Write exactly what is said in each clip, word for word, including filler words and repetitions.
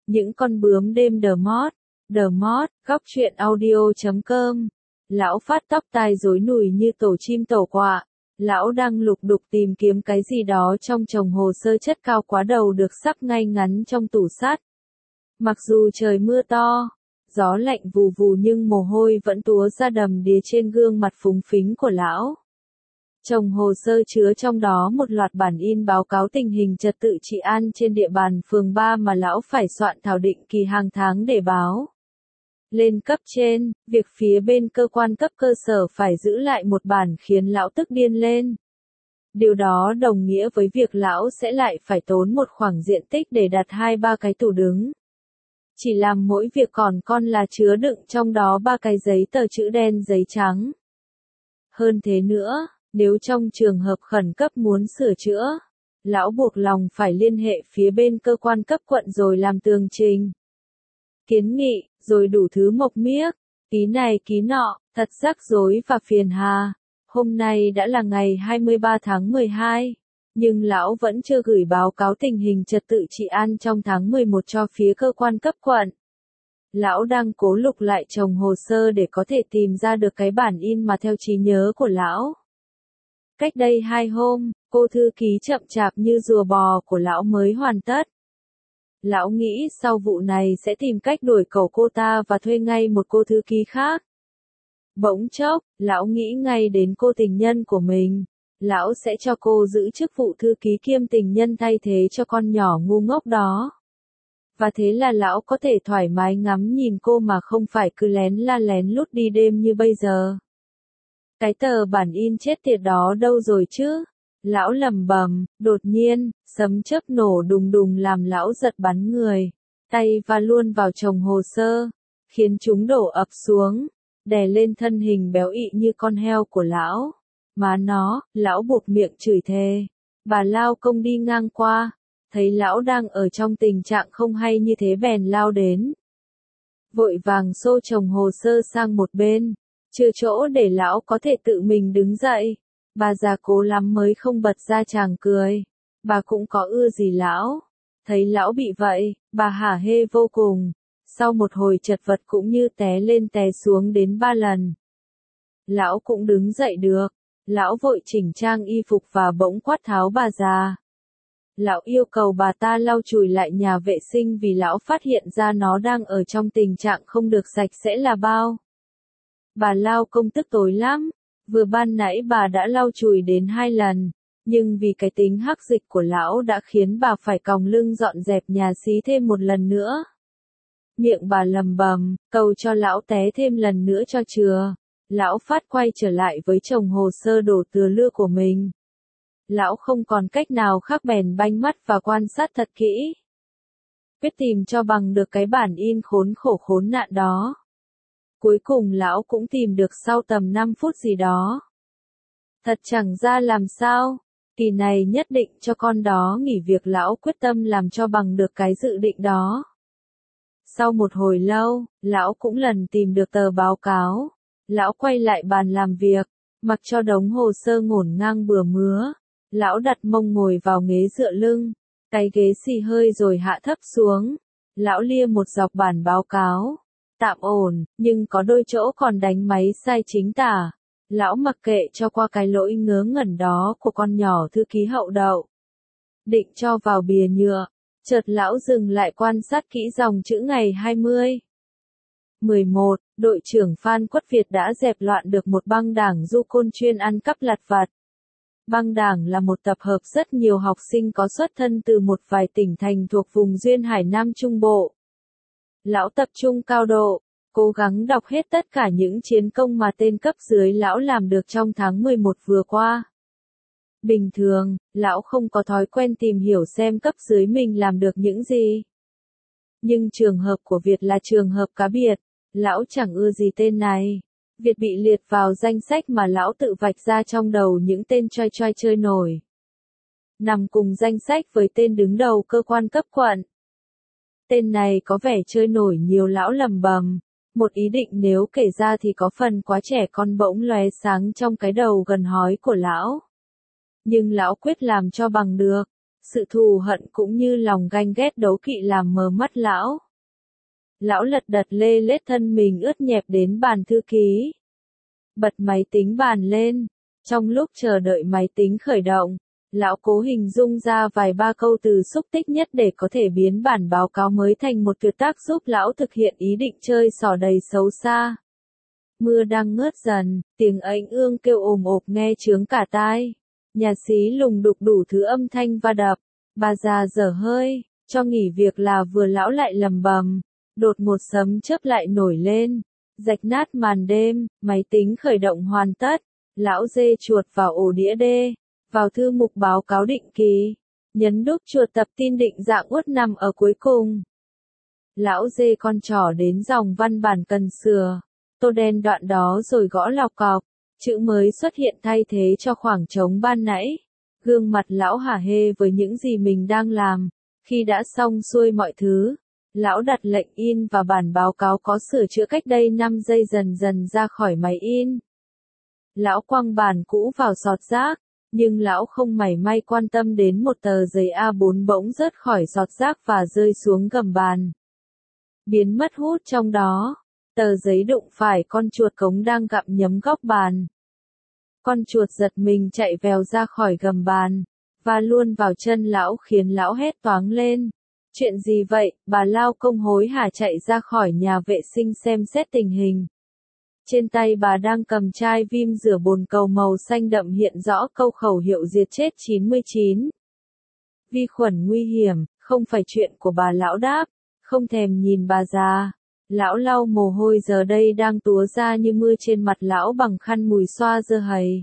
Những con bướm đêm The Mod, The Mod, góc truyện audio chấm com. Lão phát tóc tai rối nùi như tổ chim tổ quạ. Lão đang lục đục tìm kiếm cái gì đó trong chồng hồ sơ chất cao quá đầu được sắp ngay ngắn trong tủ sắt. Mặc dù trời mưa to, gió lạnh vù vù nhưng mồ hôi vẫn túa ra đầm đìa trên gương mặt phúng phính của lão. Chồng hồ sơ chứa trong đó một loạt bản in báo cáo tình hình trật tự trị an trên địa bàn phường ba mà lão phải soạn thảo định kỳ hàng tháng để báo lên cấp trên. Việc phía bên cơ quan cấp cơ sở phải giữ lại một bản khiến lão tức điên lên. Điều đó đồng nghĩa với việc lão sẽ lại phải tốn một khoảng diện tích để đặt hai ba cái tủ đứng. Chỉ làm mỗi việc còn con là chứa đựng trong đó ba cái giấy tờ chữ đen giấy trắng. Hơn thế nữa, nếu trong trường hợp khẩn cấp muốn sửa chữa, lão buộc lòng phải liên hệ phía bên cơ quan cấp quận rồi làm tường trình, kiến nghị, rồi đủ thứ mộc miếc, ký này ký nọ, thật rắc rối và phiền hà. Hôm nay đã là ngày hai mươi ba tháng mười hai, nhưng lão vẫn chưa gửi báo cáo tình hình trật tự trị an trong tháng mười một cho phía cơ quan cấp quận. Lão đang cố lục lại chồng hồ sơ để có thể tìm ra được cái bản in mà theo trí nhớ của lão. Cách đây hai hôm, cô thư ký chậm chạp như rùa bò của lão mới hoàn tất. Lão nghĩ sau vụ này sẽ tìm cách đuổi cầu cô ta và thuê ngay một cô thư ký khác. Bỗng chốc, lão nghĩ ngay đến cô tình nhân của mình. Lão sẽ cho cô giữ chức vụ thư ký kiêm tình nhân thay thế cho con nhỏ ngu ngốc đó. Và thế là lão có thể thoải mái ngắm nhìn cô mà không phải cứ lén la lén lút đi đêm như bây giờ. Cái tờ bản in chết tiệt đó đâu rồi chứ? Lão lầm bầm, đột nhiên, sấm chớp nổ đùng đùng làm lão giật bắn người. Tay va luôn vào chồng hồ sơ, khiến chúng đổ ập xuống, đè lên thân hình béo ị như con heo của lão. Má nó, lão buộc miệng chửi thề. Bà lao công đi ngang qua, thấy lão đang ở trong tình trạng không hay như thế bèn lao đến. Vội vàng xô chồng hồ sơ sang một bên, chưa chỗ để lão có thể tự mình đứng dậy. Bà già cố lắm mới không bật ra chàng cười. Bà cũng có ưa gì lão. Thấy lão bị vậy, bà hả hê vô cùng. Sau một hồi chật vật cũng như té lên té xuống đến ba lần. Lão cũng đứng dậy được. Lão vội chỉnh trang y phục và bỗng quát tháo bà già. Lão yêu cầu bà ta lau chùi lại nhà vệ sinh vì lão phát hiện ra nó đang ở trong tình trạng không được sạch sẽ là bao. Bà lao công tức tối lắm. Vừa ban nãy bà đã lau chùi đến hai lần, nhưng vì cái tính hắc dịch của lão đã khiến bà phải còng lưng dọn dẹp nhà xí thêm một lần nữa. Miệng bà lầm bầm, cầu cho lão té thêm lần nữa cho chừa. Lão phát quay trở lại với chồng hồ sơ đổ từa lưa của mình. Lão không còn cách nào khác bèn banh mắt và quan sát thật kỹ. Quyết tìm cho bằng được cái bản in khốn khổ khốn nạn đó. Cuối cùng lão cũng tìm được sau tầm năm phút gì đó. Thật chẳng ra làm sao, kỳ này nhất định cho con đó nghỉ việc, lão quyết tâm làm cho bằng được cái dự định đó. Sau một hồi lâu, lão cũng lần tìm được tờ báo cáo. Lão quay lại bàn làm việc, mặc cho đống hồ sơ ngổn ngang bừa mứa. Lão đặt mông ngồi vào ghế dựa lưng, cái ghế xì hơi rồi hạ thấp xuống. Lão lia một dọc bản báo cáo. Tạm ổn, nhưng có đôi chỗ còn đánh máy sai chính tả. Lão mặc kệ cho qua cái lỗi ngớ ngẩn đó của con nhỏ thư ký hậu đậu. Định cho vào bìa nhựa, chợt lão dừng lại quan sát kỹ dòng chữ ngày hai mươi. mười một, đội trưởng Phan Quất Việt đã dẹp loạn được một băng đảng du côn chuyên ăn cắp lặt vặt. Băng đảng là một tập hợp rất nhiều học sinh có xuất thân từ một vài tỉnh thành thuộc vùng duyên hải Nam Trung Bộ. Lão tập trung cao độ, cố gắng đọc hết tất cả những chiến công mà tên cấp dưới lão làm được trong tháng mười một vừa qua. Bình thường, lão không có thói quen tìm hiểu xem cấp dưới mình làm được những gì. Nhưng trường hợp của Việt là trường hợp cá biệt, lão chẳng ưa gì tên này. Việt bị liệt vào danh sách mà lão tự vạch ra trong đầu những tên choi choi chơi nổi. Nằm cùng danh sách với tên đứng đầu cơ quan cấp quận. Tên này có vẻ chơi nổi nhiều, lão lầm bầm. Một ý định nếu kể ra thì có phần quá trẻ con bỗng lóe sáng trong cái đầu gần hói của lão. Nhưng lão quyết làm cho bằng được. Sự thù hận cũng như lòng ganh ghét đố kỵ làm mờ mắt lão. Lão lật đật lê lết thân mình ướt nhẹp đến bàn thư ký. Bật máy tính bàn lên. Trong lúc chờ đợi máy tính khởi động, lão cố hình dung ra vài ba câu từ xúc tích nhất để có thể biến bản báo cáo mới thành một tuyệt tác giúp lão thực hiện ý định chơi xỏ đầy xấu xa. Mưa đang ngớt dần, tiếng ếch ương kêu ồm ộp nghe chướng cả tai. Nhà xí lùng đục đủ thứ âm thanh va đập. Bà già dở hơi, cho nghỉ việc là vừa lão lại lầm bầm. Đột một sấm chớp lại nổi lên. Rạch nát màn đêm, máy tính khởi động hoàn tất. Lão dê chuột vào ổ đĩa đê. Vào thư mục báo cáo định kỳ. Nhấn đúp chuột tập tin định dạng uất nằm ở cuối cùng. Lão dê con trỏ đến dòng văn bản cần sửa. Tô đen đoạn đó rồi gõ lọc cọc. Chữ mới xuất hiện thay thế cho khoảng trống ban nãy. Gương mặt lão hả hê với những gì mình đang làm. Khi đã xong xuôi mọi thứ, lão đặt lệnh in và bản báo cáo có sửa chữa cách đây năm giây dần dần ra khỏi máy in. Lão quăng bản cũ vào sọt rác, nhưng lão không mảy may quan tâm đến một tờ giấy A bốn bỗng rớt khỏi sọt rác và rơi xuống gầm bàn. Biến mất hút trong đó. Tờ giấy đụng phải con chuột cống đang gặm nhấm góc bàn. Con chuột giật mình chạy vèo ra khỏi gầm bàn, và luôn vào chân lão khiến lão hét toáng lên. Chuyện gì vậy? Bà lao công hối hả chạy ra khỏi nhà vệ sinh xem xét tình hình. Trên tay bà đang cầm chai vim rửa bồn cầu màu xanh đậm hiện rõ câu khẩu hiệu diệt chết chín mươi chín. Vi khuẩn nguy hiểm, không phải chuyện của bà, lão đáp, không thèm nhìn bà già. Lão lau mồ hôi giờ đây đang túa ra như mưa trên mặt lão bằng khăn mùi xoa dơ hầy.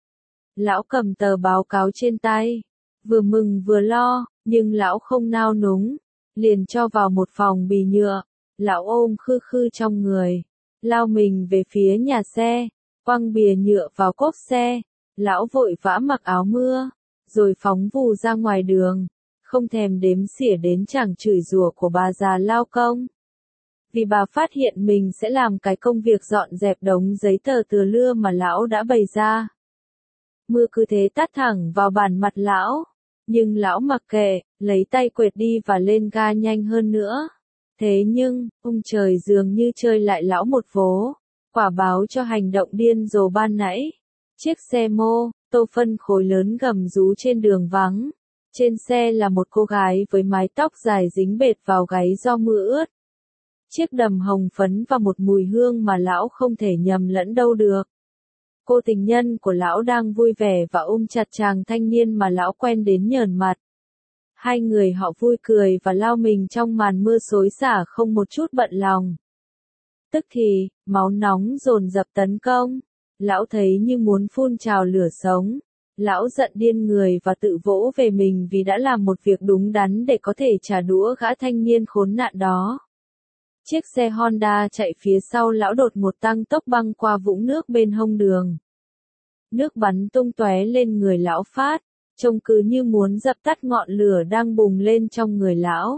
Lão cầm tờ báo cáo trên tay, vừa mừng vừa lo, nhưng lão không nao núng, liền cho vào một phòng bì nhựa. Lão ôm khư khư trong người, lao mình về phía nhà xe, quăng bìa nhựa vào cốp xe. Lão vội vã mặc áo mưa, rồi phóng vù ra ngoài đường, không thèm đếm xỉa đến chàng chửi rủa của bà già lao công. Vì bà phát hiện mình sẽ làm cái công việc dọn dẹp đống giấy tờ từa lưa mà lão đã bày ra. Mưa cứ thế tát thẳng vào bàn mặt lão, nhưng lão mặc kệ, lấy tay quệt đi và lên ga nhanh hơn nữa. Thế nhưng, ông trời dường như chơi lại lão một vố, quả báo cho hành động điên rồ ban nãy. Chiếc xe mô tô phân khối lớn gầm rú trên đường vắng. Trên xe là một cô gái với mái tóc dài dính bệt vào gáy do mưa ướt. Chiếc đầm hồng phấn và một mùi hương mà lão không thể nhầm lẫn đâu được. Cô tình nhân của lão đang vui vẻ và ôm chặt chàng thanh niên mà lão quen đến nhờn mặt. Hai người họ vui cười và lao mình trong màn mưa xối xả không một chút bận lòng. Tức thì, máu nóng dồn dập tấn công. Lão thấy như muốn phun trào lửa sống. Lão giận điên người và tự vỗ về mình vì đã làm một việc đúng đắn để có thể trả đũa gã thanh niên khốn nạn đó. Chiếc xe Honda chạy phía sau lão đột một tăng tốc băng qua vũng nước bên hông đường. Nước bắn tung tóe lên người lão Phát, trông cứ như muốn dập tắt ngọn lửa đang bùng lên trong người lão.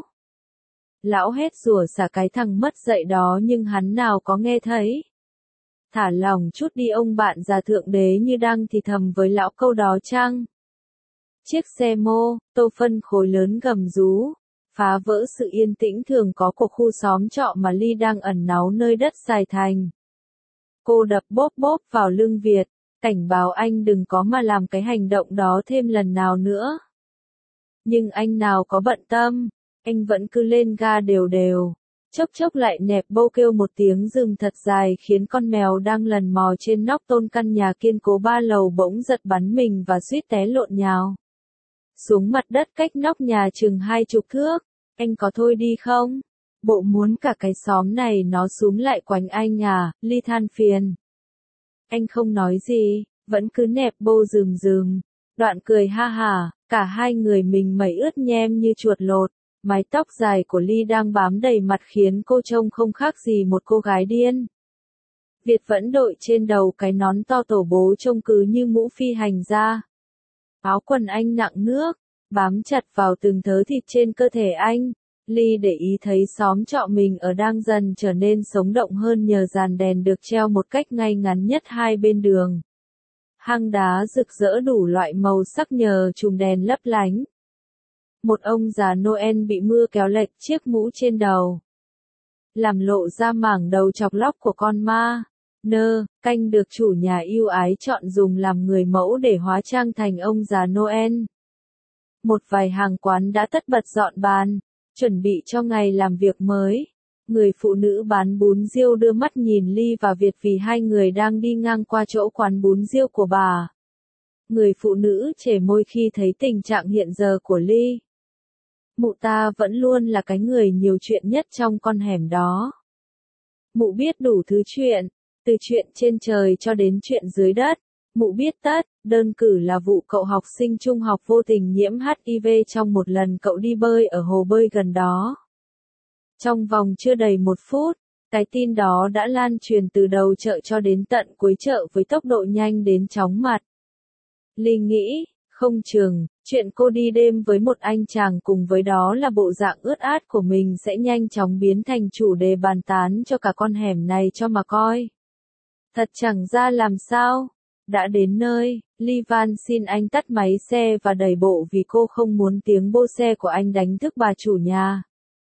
Lão hét rủa xả cái thằng mất dạy đó nhưng hắn nào có nghe thấy. Thả lỏng chút đi ông bạn già thượng đế như đang thì thầm với lão câu đó chăng? Chiếc xe mô tô phân khối lớn gầm rú, phá vỡ sự yên tĩnh thường có của khu xóm trọ mà Ly đang ẩn náu nơi đất Sài Thành. Cô đập bóp bóp vào lưng Việt, cảnh báo anh đừng có mà làm cái hành động đó thêm lần nào nữa. Nhưng anh nào có bận tâm, anh vẫn cứ lên ga đều đều. Chốc chốc lại nẹp bô kêu một tiếng rừng thật dài khiến con mèo đang lần mò trên nóc tôn căn nhà kiên cố ba lầu bỗng giật bắn mình và suýt té lộn nhào xuống mặt đất cách nóc nhà chừng hai chục thước. Anh có thôi đi không? Bộ muốn cả cái xóm này nó xúm lại quanh anh à? Ly than phiền. Anh không nói gì, vẫn cứ nẹp bô rườm rườm. Đoạn cười ha hả, cả hai người mình mẩy ướt nhem như chuột lột. Mái tóc dài của Ly đang bám đầy mặt khiến cô trông không khác gì một cô gái điên. Việt vẫn đội trên đầu cái nón to tổ bố trông cứ như mũ phi hành gia. Áo quần anh nặng nước, bám chặt vào từng thớ thịt trên cơ thể anh. Ly để ý thấy xóm trọ mình ở đang dần trở nên sống động hơn nhờ dàn đèn được treo một cách ngay ngắn nhất hai bên đường. Hang đá rực rỡ đủ loại màu sắc nhờ chùm đèn lấp lánh. Một ông già Noel bị mưa kéo lệch chiếc mũ trên đầu, làm lộ ra mảng đầu chọc lóc của con ma. Nơ, canh được chủ nhà yêu ái chọn dùng làm người mẫu để hóa trang thành ông già Noel. Một vài hàng quán đã tất bật dọn bàn, chuẩn bị cho ngày làm việc mới. Người phụ nữ bán bún riêu đưa mắt nhìn Ly và Việt vì hai người đang đi ngang qua chỗ quán bún riêu của bà. Người phụ nữ chề môi khi thấy tình trạng hiện giờ của Ly. Mụ ta vẫn luôn là cái người nhiều chuyện nhất trong con hẻm đó. Mụ biết đủ thứ chuyện, từ chuyện trên trời cho đến chuyện dưới đất. Mụ biết tất, đơn cử là vụ cậu học sinh trung học vô tình nhiễm hát i vê trong một lần cậu đi bơi ở hồ bơi gần đó. Trong vòng chưa đầy một phút, cái tin đó đã lan truyền từ đầu chợ cho đến tận cuối chợ với tốc độ nhanh đến chóng mặt. Ly nghĩ, không chừng, chuyện cô đi đêm với một anh chàng cùng với đó là bộ dạng ướt át của mình sẽ nhanh chóng biến thành chủ đề bàn tán cho cả con hẻm này cho mà coi. Thật chẳng ra làm sao. Đã đến nơi, Ly van xin anh tắt máy xe và đẩy bộ vì cô không muốn tiếng bô xe của anh đánh thức bà chủ nhà.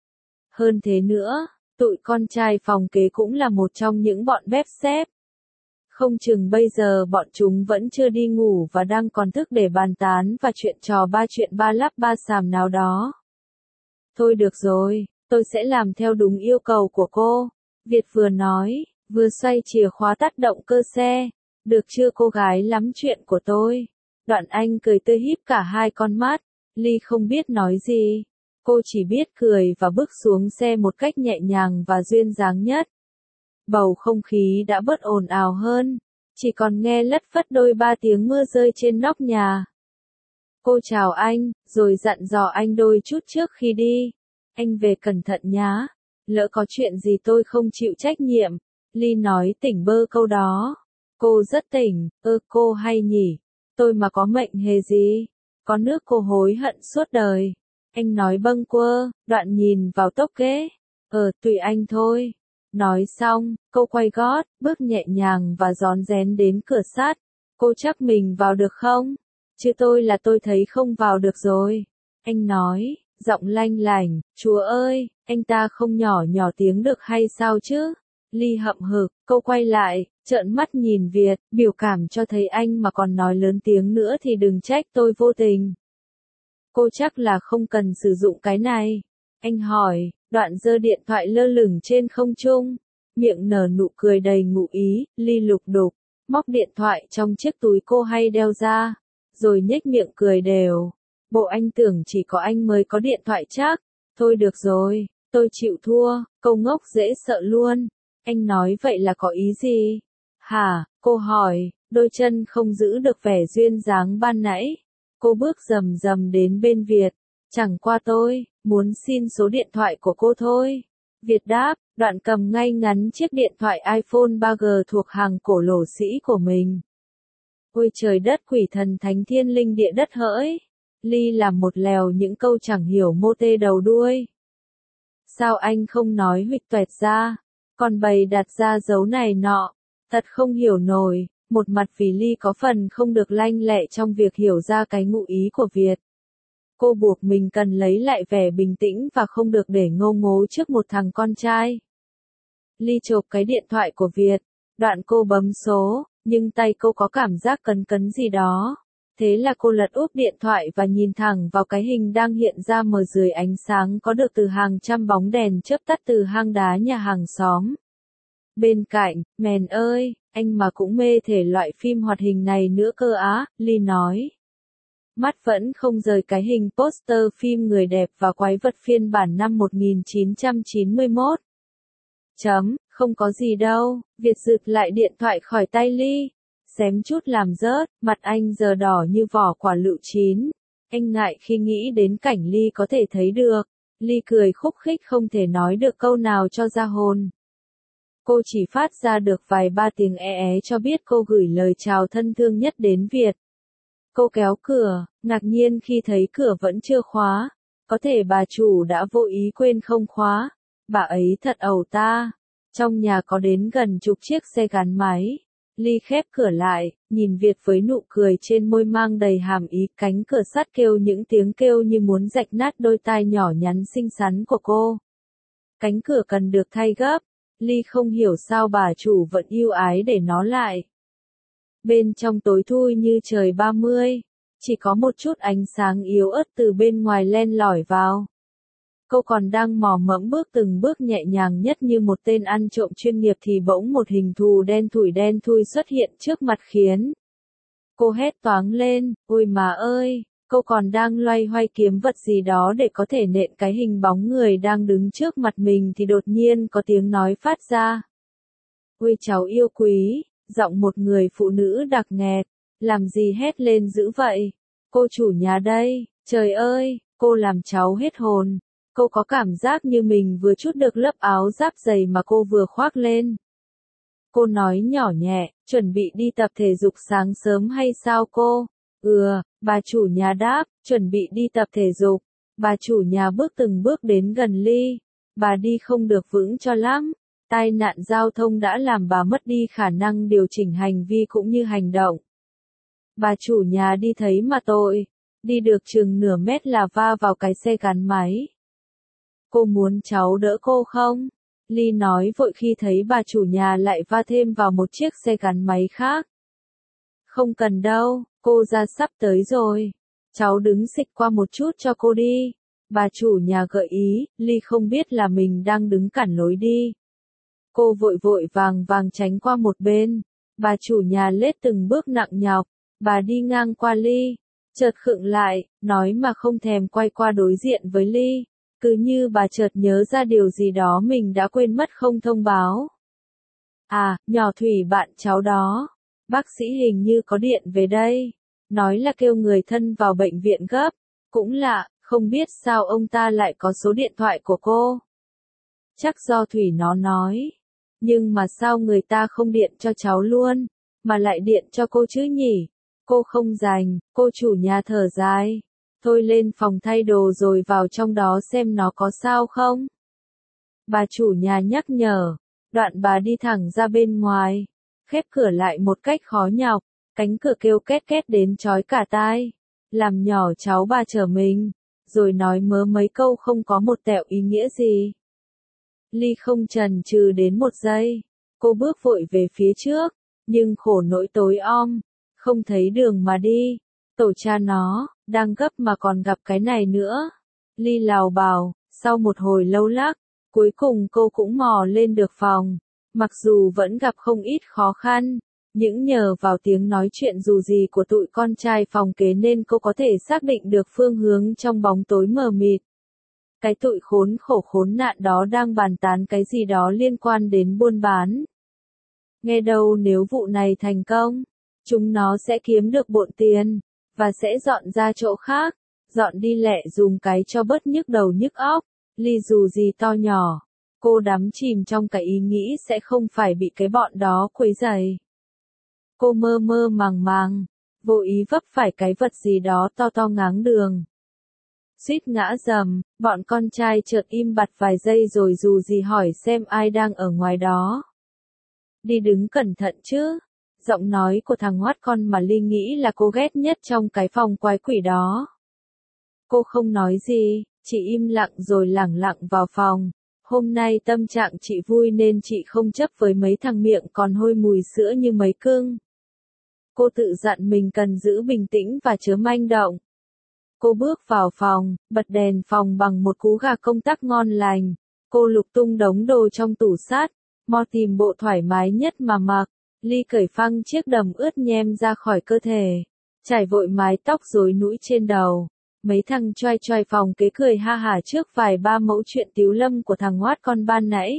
Hơn thế nữa, tụi con trai phòng kế cũng là một trong những bọn bếp xếp. Không chừng bây giờ bọn chúng vẫn chưa đi ngủ và đang còn thức để bàn tán và chuyện trò ba chuyện ba lắp ba xàm nào đó. Thôi được rồi, tôi sẽ làm theo đúng yêu cầu của cô, Việt vừa nói, vừa xoay chìa khóa tắt động cơ xe. Được chưa cô gái lắm chuyện của tôi. Đoạn anh cười tươi híp cả hai con mắt. Ly không biết nói gì. Cô chỉ biết cười và bước xuống xe một cách nhẹ nhàng và duyên dáng nhất. Bầu không khí đã bớt ồn ào hơn. Chỉ còn nghe lất phất đôi ba tiếng mưa rơi trên nóc nhà. Cô chào anh, rồi dặn dò anh đôi chút trước khi đi. Anh về cẩn thận nhá. Lỡ có chuyện gì tôi không chịu trách nhiệm. Ly nói tỉnh bơ câu đó. Cô rất tỉnh, ơ cô hay nhỉ, tôi mà có mệnh hề gì, có nước cô hối hận suốt đời. Anh nói bâng quơ, đoạn nhìn vào tốc ghế, ờ tùy anh thôi. Nói xong, cô quay gót, bước nhẹ nhàng và rón rén đến cửa sắt. Cô chắc mình vào được không? Chứ tôi là tôi thấy không vào được rồi. Anh nói, giọng lanh lảnh, chúa ơi, anh ta không nhỏ nhỏ tiếng được hay sao chứ? Ly hậm hực, cô quay lại, trợn mắt nhìn Việt, biểu cảm cho thấy anh mà còn nói lớn tiếng nữa thì đừng trách tôi vô tình. Cô chắc là không cần sử dụng cái này. Anh hỏi, đoạn giơ điện thoại lơ lửng trên không trung, miệng nở nụ cười đầy ngụ ý. Ly lục đục, móc điện thoại trong chiếc túi cô hay đeo ra, rồi nhếch miệng cười đều. Bộ anh tưởng chỉ có anh mới có điện thoại chắc. Thôi được rồi, tôi chịu thua, câu ngốc dễ sợ luôn. Anh nói vậy là có ý gì? Hả? Cô hỏi, đôi chân không giữ được vẻ duyên dáng ban nãy. Cô bước rầm rầm đến bên Việt. Chẳng qua tôi, muốn xin số điện thoại của cô thôi. Việt đáp, đoạn cầm ngay ngắn chiếc điện thoại iPhone ba G thuộc hàng cổ lỗ sĩ của mình. Ôi trời đất quỷ thần thánh thiên linh địa đất hỡi. Ly làm một lèo những câu chẳng hiểu mô tê đầu đuôi. Sao anh không nói huỵch toẹt ra? Còn bày đặt ra dấu này nọ, thật không hiểu nổi, một mặt vì Ly có phần không được lanh lẹ trong việc hiểu ra cái ngụ ý của Việt. Cô buộc mình cần lấy lại vẻ bình tĩnh và không được để ngô ngố trước một thằng con trai. Ly chộp cái điện thoại của Việt, đoạn cô bấm số, nhưng tay cô có cảm giác cấn cấn gì đó. Thế là cô lật úp điện thoại và nhìn thẳng vào cái hình đang hiện ra mờ dưới ánh sáng có được từ hàng trăm bóng đèn chớp tắt từ hang đá nhà hàng xóm. Bên cạnh, mèn ơi, anh mà cũng mê thể loại phim hoạt hình này nữa cơ á, Ly nói. Mắt vẫn không rời cái hình poster phim người đẹp và quái vật phiên bản năm một nghìn chín trăm chín mươi mốt. Chấm, không có gì đâu, Việt giựt lại điện thoại khỏi tay Ly. Xém chút làm rớt, mặt anh giờ đỏ như vỏ quả lựu chín. Anh ngại khi nghĩ đến cảnh Ly có thể thấy được. Ly cười khúc khích không thể nói được câu nào cho ra hồn. Cô chỉ phát ra được vài ba tiếng é é cho biết cô gửi lời chào thân thương nhất đến Việt. Cô kéo cửa, ngạc nhiên khi thấy cửa vẫn chưa khóa. Có thể bà chủ đã vô ý quên không khóa. Bà ấy thật ẩu ta. Trong nhà có đến gần chục chiếc xe gắn máy. Ly khép cửa lại, nhìn Việt với nụ cười trên môi mang đầy hàm ý, cánh cửa sắt kêu những tiếng kêu như muốn rạch nát đôi tai nhỏ nhắn xinh xắn của cô. Cánh cửa cần được thay gấp, Ly không hiểu sao bà chủ vẫn yêu ái để nó lại. Bên trong tối thui như trời ba mươi, chỉ có một chút ánh sáng yếu ớt từ bên ngoài len lỏi vào. Cô còn đang mò mẫm bước từng bước nhẹ nhàng nhất như một tên ăn trộm chuyên nghiệp thì bỗng một hình thù đen thủi đen thui xuất hiện trước mặt khiến cô hét toáng lên, ôi mà ơi, cô còn đang loay hoay kiếm vật gì đó để có thể nện cái hình bóng người đang đứng trước mặt mình thì đột nhiên có tiếng nói phát ra. Ôi cháu yêu quý, giọng một người phụ nữ đặc nghẹt, làm gì hét lên dữ vậy, cô chủ nhà đây, trời ơi, cô làm cháu hết hồn. Cô có cảm giác như mình vừa trút được lớp áo giáp dày mà cô vừa khoác lên. Cô nói nhỏ nhẹ, chuẩn bị đi tập thể dục sáng sớm hay sao cô? Ừ, bà chủ nhà đáp, chuẩn bị đi tập thể dục. Bà chủ nhà bước từng bước đến gần Ly. Bà đi không được vững cho lắm. Tai nạn giao thông đã làm bà mất đi khả năng điều chỉnh hành vi cũng như hành động. Bà chủ nhà đi thấy mà tội. Đi được chừng nửa mét là va vào cái xe gắn máy. Cô muốn cháu đỡ cô không? Ly nói vội khi thấy bà chủ nhà lại va thêm vào một chiếc xe gắn máy khác. Không cần đâu, cô ra sắp tới rồi. Cháu đứng xịch qua một chút cho cô đi. Bà chủ nhà gợi ý, Ly không biết là mình đang đứng cản lối đi. Cô vội vội vàng vàng tránh qua một bên. Bà chủ nhà lết từng bước nặng nhọc. Bà đi ngang qua Ly. Chợt khựng lại, nói mà không thèm quay qua đối diện với Ly. Cứ như bà chợt nhớ ra điều gì đó mình đã quên mất không thông báo. À, nhỏ Thủy bạn cháu đó. Bác sĩ hình như có điện về đây. Nói là kêu người thân vào bệnh viện gấp. Cũng lạ, không biết sao ông ta lại có số điện thoại của cô. Chắc do Thủy nó nói. Nhưng mà sao người ta không điện cho cháu luôn, mà lại điện cho cô chứ nhỉ? Cô không rành, cô chủ nhà thở dài. Thôi lên phòng thay đồ rồi vào trong đó xem nó có sao không. Bà chủ nhà nhắc nhở, đoạn bà đi thẳng ra bên ngoài, khép cửa lại một cách khó nhọc, cánh cửa kêu két két đến chói cả tai, làm nhỏ cháu bà trở mình, rồi nói mớ mấy câu không có một tẹo ý nghĩa gì. Ly không chần chừ đến một giây, cô bước vội về phía trước, nhưng khổ nỗi tối om, không thấy đường mà đi. Tổ cha nó, đang gấp mà còn gặp cái này nữa. Ly lào bào, sau một hồi lâu lắc, cuối cùng cô cũng mò lên được phòng. Mặc dù vẫn gặp không ít khó khăn, nhưng nhờ vào tiếng nói chuyện dù gì của tụi con trai phòng kế nên cô có thể xác định được phương hướng trong bóng tối mờ mịt. Cái tụi khốn khổ khốn nạn đó đang bàn tán cái gì đó liên quan đến buôn bán. Nghe đâu nếu vụ này thành công, chúng nó sẽ kiếm được bộn tiền. Và sẽ dọn ra chỗ khác, dọn đi lẹ dùng cái cho bớt nhức đầu nhức óc. Ly dù gì to nhỏ, cô đắm chìm trong cái ý nghĩ sẽ không phải bị cái bọn đó quấy rầy. Cô mơ mơ màng màng, vô ý vấp phải cái vật gì đó to to ngáng đường. Suýt ngã dầm, bọn con trai chợt im bặt vài giây rồi dù gì hỏi xem ai đang ở ngoài đó. Đi đứng cẩn thận chứ. Giọng nói của thằng hoắt con mà Ly nghĩ là cô ghét nhất trong cái phòng quái quỷ đó. Cô không nói gì, chỉ im lặng rồi lẳng lặng vào phòng. Hôm nay tâm trạng chị vui nên chị không chấp với mấy thằng miệng còn hôi mùi sữa như mấy cưng. Cô tự dặn mình cần giữ bình tĩnh và chớ manh động. Cô bước vào phòng, bật đèn phòng bằng một cú gà công tắc ngon lành. Cô lục tung đống đồ trong tủ sát, mò tìm bộ thoải mái nhất mà mặc. Ly cởi phăng chiếc đầm ướt nhem ra khỏi cơ thể, trải vội mái tóc rối nũi trên đầu. Mấy thằng choai choai phòng kế cười ha hả trước vài ba mẫu chuyện tiếu lâm của thằng hoát con ban nãy.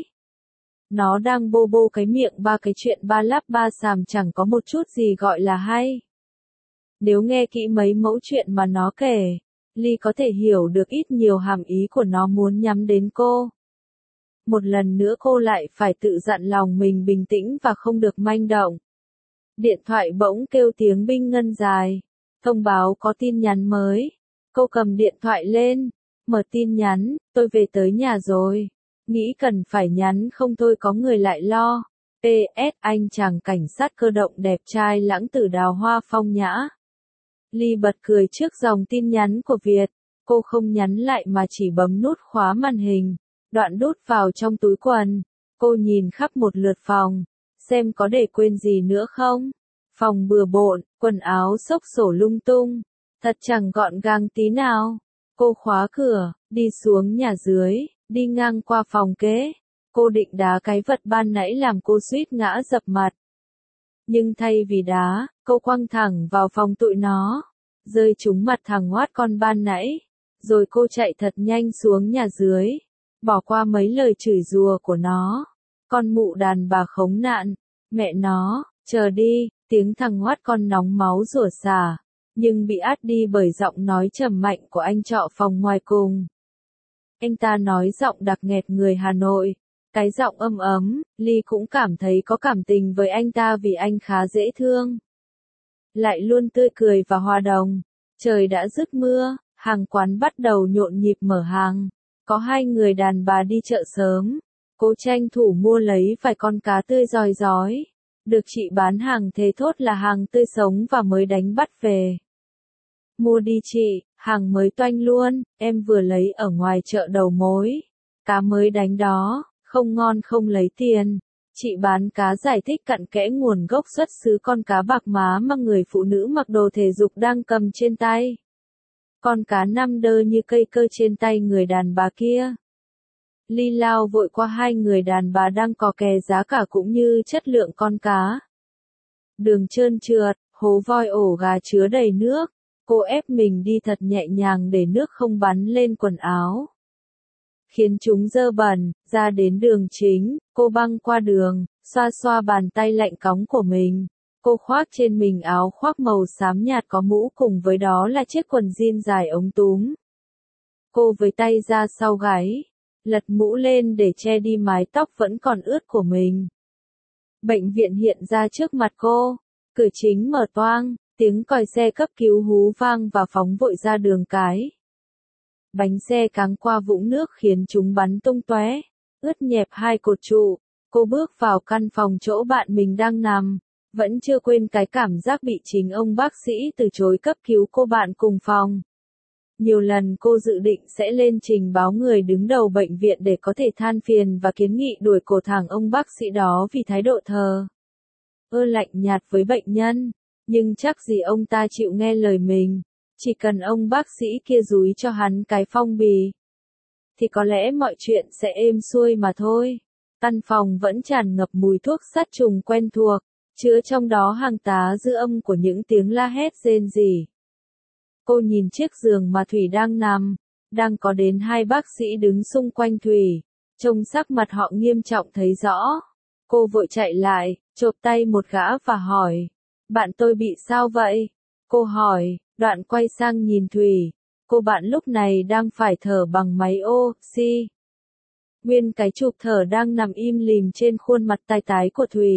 Nó đang bô bô cái miệng ba cái chuyện ba lắp ba xàm chẳng có một chút gì gọi là hay. Nếu nghe kỹ mấy mẫu chuyện mà nó kể, Ly có thể hiểu được ít nhiều hàm ý của nó muốn nhắm đến cô. Một lần nữa cô lại phải tự dặn lòng mình bình tĩnh và không được manh động. Điện thoại bỗng kêu tiếng binh ngân dài. Thông báo có tin nhắn mới. Cô cầm điện thoại lên. Mở tin nhắn, tôi về tới nhà rồi. Nghĩ cần phải nhắn không thôi có người lại lo. pê ét Anh chàng cảnh sát cơ động đẹp trai lãng tử đào hoa phong nhã. Ly bật cười trước dòng tin nhắn của Việt. Cô không nhắn lại mà chỉ bấm nút khóa màn hình. Đoạn đút vào trong túi quần. Cô nhìn khắp một lượt phòng. Xem có để quên gì nữa không? Phòng bừa bộn, quần áo xốc xổ lung tung. Thật chẳng gọn gàng tí nào. Cô khóa cửa, đi xuống nhà dưới, đi ngang qua phòng kế. Cô định đá cái vật ban nãy làm cô suýt ngã dập mặt. Nhưng thay vì đá, cô quăng thẳng vào phòng tụi nó. Rơi trúng mặt thằng ngoát con ban nãy. Rồi cô chạy thật nhanh xuống nhà dưới. Bỏ qua mấy lời chửi rủa của nó. Con mụ đàn bà khốn nạn. Mẹ nó, chờ đi, tiếng thằng ngoát con nóng máu rủa xả. Nhưng bị át đi bởi giọng nói trầm mạnh của anh trọ phòng ngoài cùng. Anh ta nói giọng đặc nghẹt người Hà Nội. Cái giọng âm ấm, Ly cũng cảm thấy có cảm tình với anh ta vì anh khá dễ thương. Lại luôn tươi cười và hòa đồng. Trời đã dứt mưa, hàng quán bắt đầu nhộn nhịp mở hàng. Có hai người đàn bà đi chợ sớm. Cô tranh thủ mua lấy vài con cá tươi rói rói. Được chị bán hàng thề thốt là hàng tươi sống và mới đánh bắt về. Mua đi chị, hàng mới toanh luôn, em vừa lấy ở ngoài chợ đầu mối. Cá mới đánh đó, không ngon không lấy tiền. Chị bán cá giải thích cặn kẽ nguồn gốc xuất xứ con cá bạc má mà người phụ nữ mặc đồ thể dục đang cầm trên tay. Con cá năm đơ như cây cơ trên tay người đàn bà kia. Ly lao vội qua hai người đàn bà đang cò kè giá cả cũng như chất lượng con cá. Đường trơn trượt, hố voi ổ gà chứa đầy nước. Cô ép mình đi thật nhẹ nhàng để nước không bắn lên quần áo. Khiến chúng dơ bẩn, ra đến đường chính, cô băng qua đường, xoa xoa bàn tay lạnh cóng của mình. Cô khoác trên mình áo khoác màu xám nhạt có mũ cùng với đó là chiếc quần jean dài ống túm. Cô với tay ra sau gáy, lật mũ lên để che đi mái tóc vẫn còn ướt của mình. Bệnh viện hiện ra trước mặt cô, cửa chính mở toang. Tiếng còi xe cấp cứu hú vang và phóng vội ra đường cái. Bánh xe cáng qua vũng nước khiến chúng bắn tung tóe, ướt nhẹp hai cột trụ. Cô bước vào căn phòng chỗ bạn mình đang nằm, vẫn chưa quên cái cảm giác bị chính ông bác sĩ từ chối cấp cứu cô bạn cùng phòng. Nhiều lần cô dự định sẽ lên trình báo người đứng đầu bệnh viện để có thể than phiền và kiến nghị đuổi cổ thẳng ông bác sĩ đó vì thái độ thờ ơ lạnh nhạt với bệnh nhân. Nhưng chắc gì ông ta chịu nghe lời mình, chỉ cần ông bác sĩ kia dúi cho hắn cái phong bì, thì có lẽ mọi chuyện sẽ êm xuôi mà thôi. Căn phòng vẫn tràn ngập mùi thuốc sát trùng quen thuộc, chứa trong đó hàng tá dư âm của những tiếng la hét rên rỉ. Cô nhìn chiếc giường mà Thủy đang nằm, đang có đến hai bác sĩ đứng xung quanh Thủy, trông sắc mặt họ nghiêm trọng thấy rõ. Cô vội chạy lại, chộp tay một gã và hỏi. Bạn tôi bị sao vậy? Cô hỏi, đoạn quay sang nhìn Thủy. Cô bạn lúc này đang phải thở bằng máy oxy. Nguyên cái chụp thở đang nằm im lìm trên khuôn mặt tái tái của Thủy.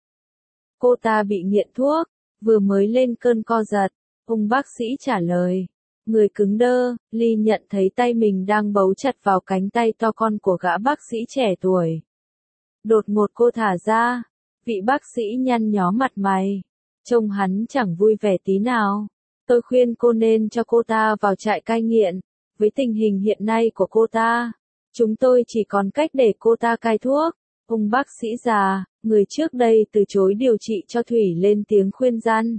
Cô ta bị nghiện thuốc, vừa mới lên cơn co giật. Ông bác sĩ trả lời. Người cứng đơ, Ly nhận thấy tay mình đang bấu chặt vào cánh tay to con của gã bác sĩ trẻ tuổi. Đột ngột cô thả ra. Vị bác sĩ nhăn nhó mặt mày. Trông hắn chẳng vui vẻ tí nào. Tôi khuyên cô nên cho cô ta vào trại cai nghiện. Với tình hình hiện nay của cô ta, chúng tôi chỉ còn cách để cô ta cai thuốc. Ông bác sĩ già, người trước đây từ chối điều trị cho Thủy lên tiếng khuyên răn.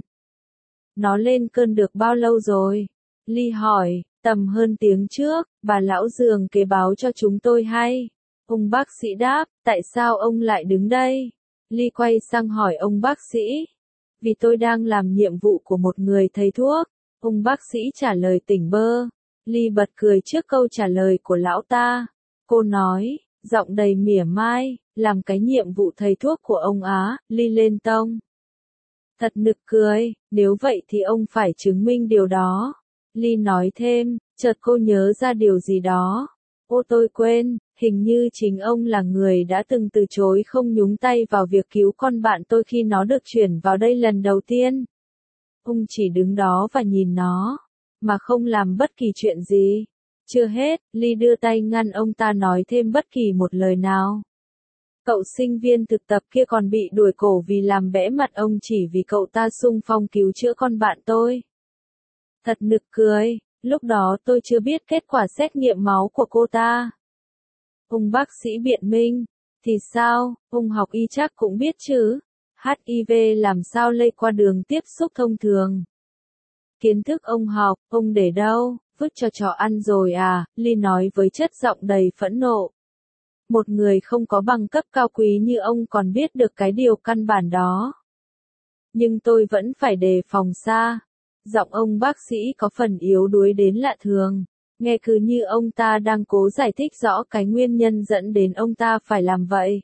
Nó lên cơn được bao lâu rồi? Ly hỏi, tầm hơn tiếng trước, bà lão giường kế báo cho chúng tôi hay. Ông bác sĩ đáp, tại sao ông lại đứng đây? Ly quay sang hỏi ông bác sĩ. Vì tôi đang làm nhiệm vụ của một người thầy thuốc. Ông bác sĩ trả lời tỉnh bơ. Ly bật cười trước câu trả lời của lão ta. Cô nói, giọng đầy mỉa mai, làm cái nhiệm vụ thầy thuốc của ông á, Ly lên tông. Thật nực cười, nếu vậy thì ông phải chứng minh điều đó. Ly nói thêm, chợt cô nhớ ra điều gì đó. Ô tôi quên, hình như chính ông là người đã từng từ chối không nhúng tay vào việc cứu con bạn tôi khi nó được chuyển vào đây lần đầu tiên. Ông chỉ đứng đó và nhìn nó, mà không làm bất kỳ chuyện gì. Chưa hết, Ly đưa tay ngăn ông ta nói thêm bất kỳ một lời nào. Cậu sinh viên thực tập kia còn bị đuổi cổ vì làm bẽ mặt ông chỉ vì cậu ta xung phong cứu chữa con bạn tôi. Thật nực cười, lúc đó tôi chưa biết kết quả xét nghiệm máu của cô ta. Ông bác sĩ biện minh, thì sao, ông học y chắc cũng biết chứ, hát i vê làm sao lây qua đường tiếp xúc thông thường. Kiến thức ông học, ông để đâu, vứt cho chó ăn rồi à, Ly nói với chất giọng đầy phẫn nộ. Một người không có bằng cấp cao quý như ông còn biết được cái điều căn bản đó. Nhưng tôi vẫn phải đề phòng xa. Giọng ông bác sĩ có phần yếu đuối đến lạ thường. Nghe cứ như ông ta đang cố giải thích rõ cái nguyên nhân dẫn đến ông ta phải làm vậy.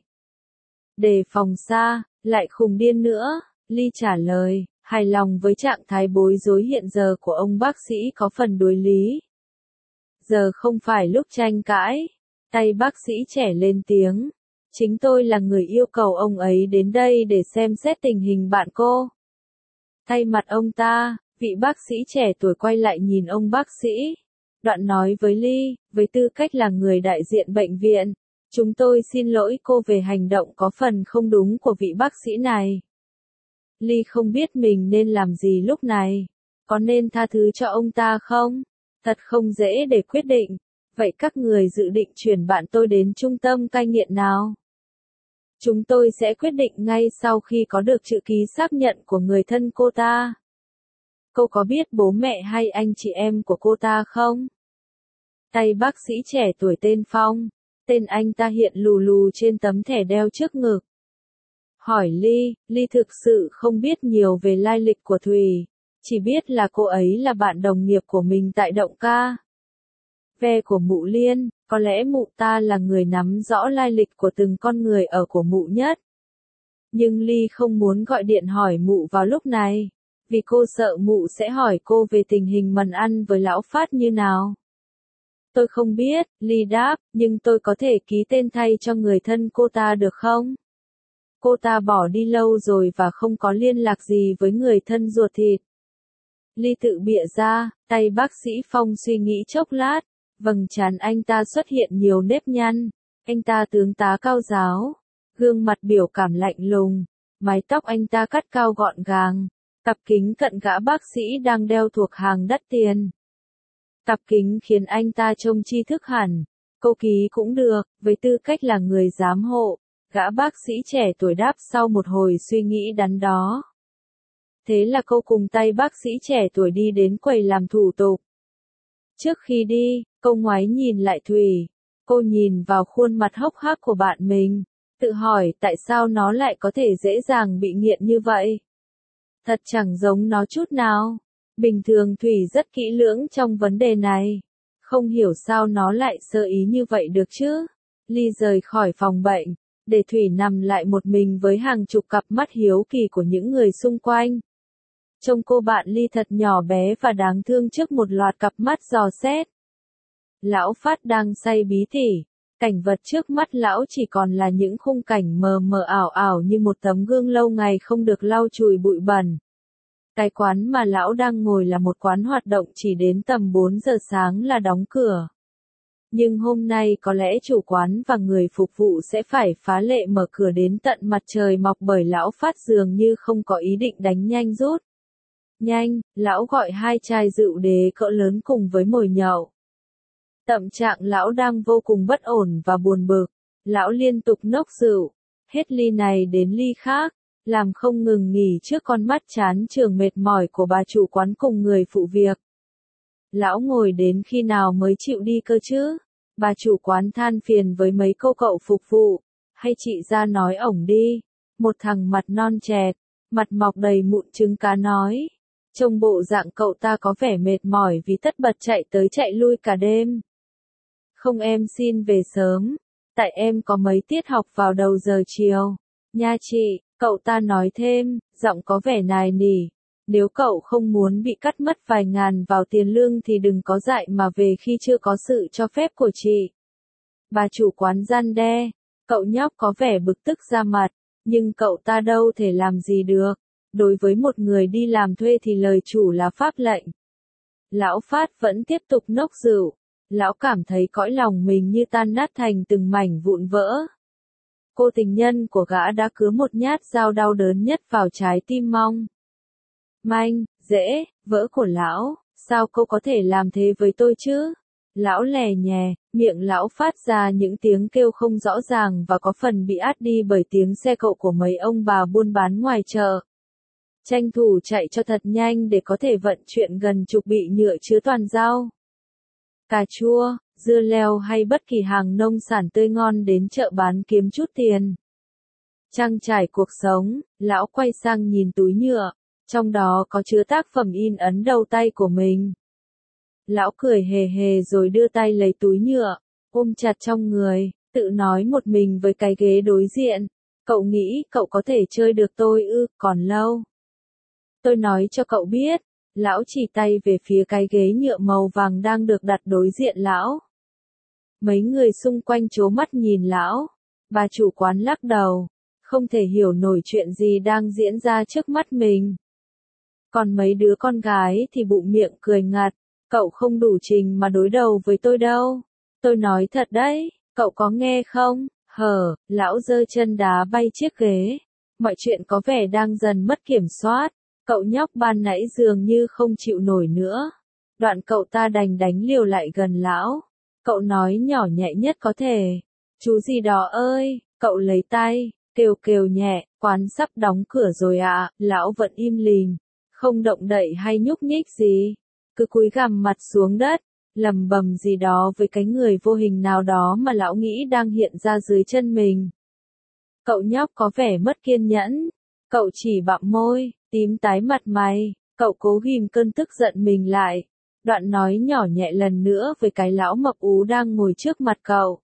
Đề phòng xa, lại khùng điên nữa, Ly trả lời, hài lòng với trạng thái bối rối hiện giờ của ông bác sĩ có phần đối lý. Giờ không phải lúc tranh cãi. Tay bác sĩ trẻ lên tiếng. Chính tôi là người yêu cầu ông ấy đến đây để xem xét tình hình bạn cô. Thay mặt ông ta, vị bác sĩ trẻ tuổi quay lại nhìn ông bác sĩ. Đoạn nói với Ly, với tư cách là người đại diện bệnh viện, chúng tôi xin lỗi cô về hành động có phần không đúng của vị bác sĩ này. Ly không biết mình nên làm gì lúc này. Có nên tha thứ cho ông ta không? Thật không dễ để quyết định. Vậy các người dự định chuyển bạn tôi đến trung tâm cai nghiện nào? Chúng tôi sẽ quyết định ngay sau khi có được chữ ký xác nhận của người thân cô ta. Cô có biết bố mẹ hay anh chị em của cô ta không? Tay bác sĩ trẻ tuổi tên Phong, tên anh ta hiện lù lù trên tấm thẻ đeo trước ngực. Hỏi Ly, Ly thực sự không biết nhiều về lai lịch của Thùy, chỉ biết là cô ấy là bạn đồng nghiệp của mình tại Động Ca. Ve của mụ Liên, có lẽ mụ ta là người nắm rõ lai lịch của từng con người ở của mụ nhất. Nhưng Ly không muốn gọi điện hỏi mụ vào lúc này, vì cô sợ mụ sẽ hỏi cô về tình hình mần ăn với lão Phát như nào. Tôi không biết, Ly đáp, nhưng tôi có thể ký tên thay cho người thân cô ta được không? Cô ta bỏ đi lâu rồi và không có liên lạc gì với người thân ruột thịt. Ly tự bịa ra, tay bác sĩ Phong suy nghĩ chốc lát, vầng trán anh ta xuất hiện nhiều nếp nhăn, anh ta tướng tá cao giáo, gương mặt biểu cảm lạnh lùng, mái tóc anh ta cắt cao gọn gàng, cặp kính cận gã bác sĩ đang đeo thuộc hàng đắt tiền. Cặp kính khiến anh ta trông tri thức hẳn, cô ký cũng được, với tư cách là người giám hộ, gã bác sĩ trẻ tuổi đáp sau một hồi suy nghĩ đắn đo. Thế là cô cùng tay bác sĩ trẻ tuổi đi đến quầy làm thủ tục. Trước khi đi, cô ngoái nhìn lại Thùy, cô nhìn vào khuôn mặt hốc hác của bạn mình, tự hỏi tại sao nó lại có thể dễ dàng bị nghiện như vậy. Thật chẳng giống nó chút nào. Bình thường Thùy rất kỹ lưỡng trong vấn đề này. Không hiểu sao nó lại sơ ý như vậy được chứ. Ly rời khỏi phòng bệnh, để Thùy nằm lại một mình với hàng chục cặp mắt hiếu kỳ của những người xung quanh. Trông cô bạn Ly thật nhỏ bé và đáng thương trước một loạt cặp mắt dò xét. Lão Phát đang say bí tỉ, cảnh vật trước mắt lão chỉ còn là những khung cảnh mờ mờ ảo ảo như một tấm gương lâu ngày không được lau chùi bụi bẩn. Cái quán mà lão đang ngồi là một quán hoạt động chỉ đến tầm bốn giờ sáng là đóng cửa. Nhưng hôm nay có lẽ chủ quán và người phục vụ sẽ phải phá lệ mở cửa đến tận mặt trời mọc bởi lão Phát dường như không có ý định đánh nhanh rút. Nhanh, lão gọi hai chai rượu đế cỡ lớn cùng với mồi nhậu. Tâm trạng lão đang vô cùng bất ổn và buồn bực, lão liên tục nốc rượu, hết ly này đến ly khác, làm không ngừng nghỉ trước con mắt chán chường mệt mỏi của bà chủ quán cùng người phụ việc. Lão ngồi đến khi nào mới chịu đi cơ chứ? Bà chủ quán than phiền với mấy cô cậu phục vụ, hay chị ra nói ổng đi. Một thằng mặt non chẹt, mặt mọc đầy mụn trứng cá nói. Trông bộ dạng cậu ta có vẻ mệt mỏi vì tất bật chạy tới chạy lui cả đêm. Không, em xin về sớm, tại em có mấy tiết học vào đầu giờ chiều. Nha chị, cậu ta nói thêm, giọng có vẻ nài nỉ. Nếu cậu không muốn bị cắt mất vài ngàn vào tiền lương thì đừng có dại mà về khi chưa có sự cho phép của chị. Bà chủ quán răn đe, cậu nhóc có vẻ bực tức ra mặt, nhưng cậu ta đâu thể làm gì được. Đối với một người đi làm thuê thì lời chủ là pháp lệnh. Lão Phát vẫn tiếp tục nốc rượu. Lão cảm thấy cõi lòng mình như tan nát thành từng mảnh vụn vỡ. Cô tình nhân của gã đã cứa một nhát dao đau đớn nhất vào trái tim Mong Manh, dễ, vỡ của lão, sao cô có thể làm thế với tôi chứ? Lão lè nhè, miệng lão phát ra những tiếng kêu không rõ ràng và có phần bị át đi bởi tiếng xe cộ của mấy ông bà buôn bán ngoài chợ. Tranh thủ chạy cho thật nhanh để có thể vận chuyển gần chục bị nhựa chứa toàn rau, cà chua, dưa leo hay bất kỳ hàng nông sản tươi ngon đến chợ bán kiếm chút tiền. Trang trải cuộc sống, lão quay sang nhìn túi nhựa, trong đó có chứa tác phẩm in ấn đầu tay của mình. Lão cười hề hề rồi đưa tay lấy túi nhựa, ôm chặt trong người, tự nói một mình với cái ghế đối diện. Cậu nghĩ cậu có thể chơi được tôi ư, còn lâu. Tôi nói cho cậu biết, lão chỉ tay về phía cái ghế nhựa màu vàng đang được đặt đối diện lão. Mấy người xung quanh trố mắt nhìn lão, bà chủ quán lắc đầu, không thể hiểu nổi chuyện gì đang diễn ra trước mắt mình. Còn mấy đứa con gái thì bụng miệng cười ngặt, cậu không đủ trình mà đối đầu với tôi đâu. Tôi nói thật đấy, cậu có nghe không? Hờ, lão giơ chân đá bay chiếc ghế. Mọi chuyện có vẻ đang dần mất kiểm soát. Cậu nhóc ban nãy dường như không chịu nổi nữa. Đoạn cậu ta đành đánh liều lại gần lão. Cậu nói nhỏ nhẹ nhất có thể. Chú gì đó ơi, cậu lấy tay, kêu kêu nhẹ, quán sắp đóng cửa rồi ạ. À. Lão vẫn im lìm, không động đậy hay nhúc nhích gì. Cứ cúi gằm mặt xuống đất, lầm bầm gì đó với cái người vô hình nào đó mà lão nghĩ đang hiện ra dưới chân mình. Cậu nhóc có vẻ mất kiên nhẫn. Cậu chỉ bặm môi, tím tái mặt mày, cậu cố ghim cơn tức giận mình lại. Đoạn nói nhỏ nhẹ lần nữa với cái lão mập ú đang ngồi trước mặt cậu.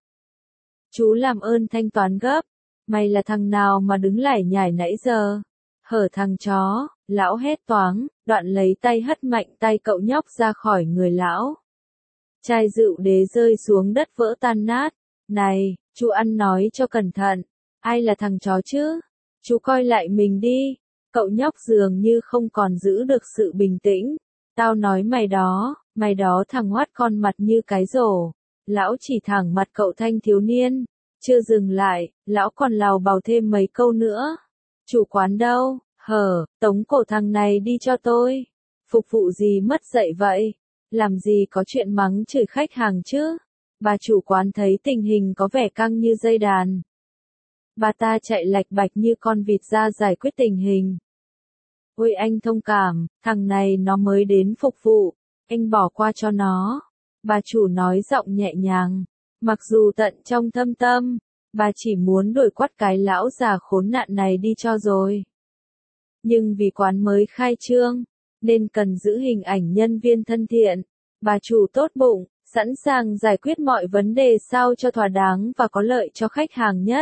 Chú làm ơn thanh toán gấp, mày là thằng nào mà đứng lải nhải nãy giờ? Hở thằng chó, lão hét toáng, đoạn lấy tay hất mạnh tay cậu nhóc ra khỏi người lão. Chai rượu đế rơi xuống đất vỡ tan nát. Này, chú ăn nói cho cẩn thận, ai là thằng chó chứ? Chú coi lại mình đi. Cậu nhóc dường như không còn giữ được sự bình tĩnh. Tao nói mày đó, mày đó thằng hoắt con mặt như cái rổ. Lão chỉ thẳng mặt cậu thanh thiếu niên. Chưa dừng lại, lão còn lào bào thêm mấy câu nữa. Chủ quán đâu? Hờ, tống cổ thằng này đi cho tôi. Phục vụ gì mất dạy vậy? Làm gì có chuyện mắng chửi khách hàng chứ? Bà chủ quán thấy tình hình có vẻ căng như dây đàn. Bà ta chạy lạch bạch như con vịt ra giải quyết tình hình. Ôi anh thông cảm, thằng này nó mới đến phục vụ, anh bỏ qua cho nó. Bà chủ nói giọng nhẹ nhàng, mặc dù tận trong thâm tâm, bà chỉ muốn đuổi quát cái lão già khốn nạn này đi cho rồi. Nhưng vì quán mới khai trương, nên cần giữ hình ảnh nhân viên thân thiện. Bà chủ tốt bụng, sẵn sàng giải quyết mọi vấn đề sao cho thỏa đáng và có lợi cho khách hàng nhất.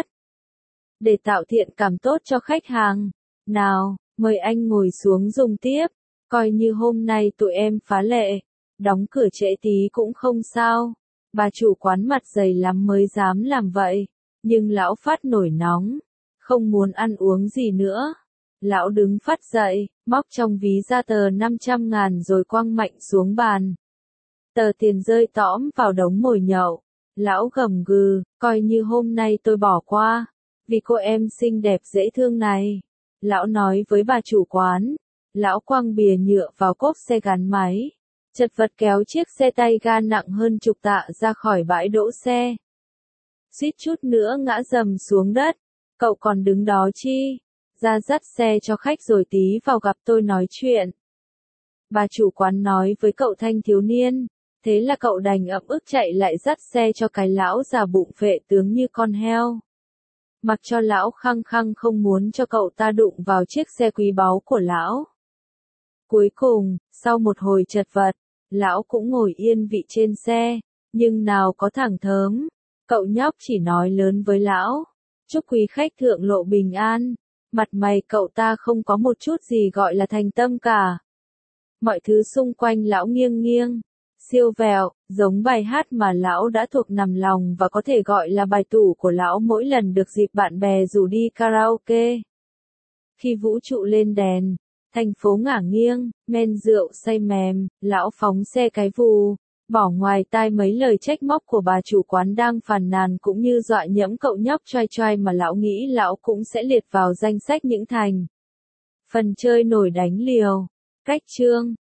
Để tạo thiện cảm tốt cho khách hàng, nào, mời anh ngồi xuống dùng tiếp, coi như hôm nay tụi em phá lệ, đóng cửa trễ tí cũng không sao. Bà chủ quán mặt dày lắm mới dám làm vậy, nhưng lão phát nổi nóng, không muốn ăn uống gì nữa. Lão đứng phát dậy, móc trong ví ra tờ năm trăm ngàn rồi quăng mạnh xuống bàn. Tờ tiền rơi tõm vào đống mồi nhậu. Lão gầm gừ, coi như hôm nay tôi bỏ qua, vì cô em xinh đẹp dễ thương này. Lão nói với bà chủ quán. Lão quăng bìa nhựa vào cốp xe gắn máy. Chật vật kéo chiếc xe tay ga nặng hơn chục tạ ra khỏi bãi đỗ xe. Suýt chút nữa ngã dầm xuống đất. Cậu còn đứng đó chi? Ra dắt xe cho khách rồi tí vào gặp tôi nói chuyện. Bà chủ quán nói với cậu thanh thiếu niên. Thế là cậu đành ậm ức chạy lại dắt xe cho cái lão già bụng phệ tướng như con heo. Mặc cho lão khăng khăng không muốn cho cậu ta đụng vào chiếc xe quý báu của lão. Cuối cùng, sau một hồi chật vật, lão cũng ngồi yên vị trên xe, nhưng nào có thẳng thớm. Cậu nhóc chỉ nói lớn với lão. Chúc quý khách thượng lộ bình an. Mặt mày cậu ta không có một chút gì gọi là thành tâm cả. Mọi thứ xung quanh lão nghiêng nghiêng, siêu vẹo, giống bài hát mà lão đã thuộc nằm lòng và có thể gọi là bài tủ của lão mỗi lần được dịp bạn bè rủ đi karaoke. Khi vũ trụ lên đèn, thành phố ngả nghiêng, men rượu say mềm, lão phóng xe cái vù, Bỏ ngoài tai mấy lời trách móc của bà chủ quán đang phàn nàn cũng như dọa nhẫm cậu nhóc choai choai mà lão nghĩ lão cũng sẽ liệt vào danh sách những thành phần chơi nổi đánh liều. Cách chương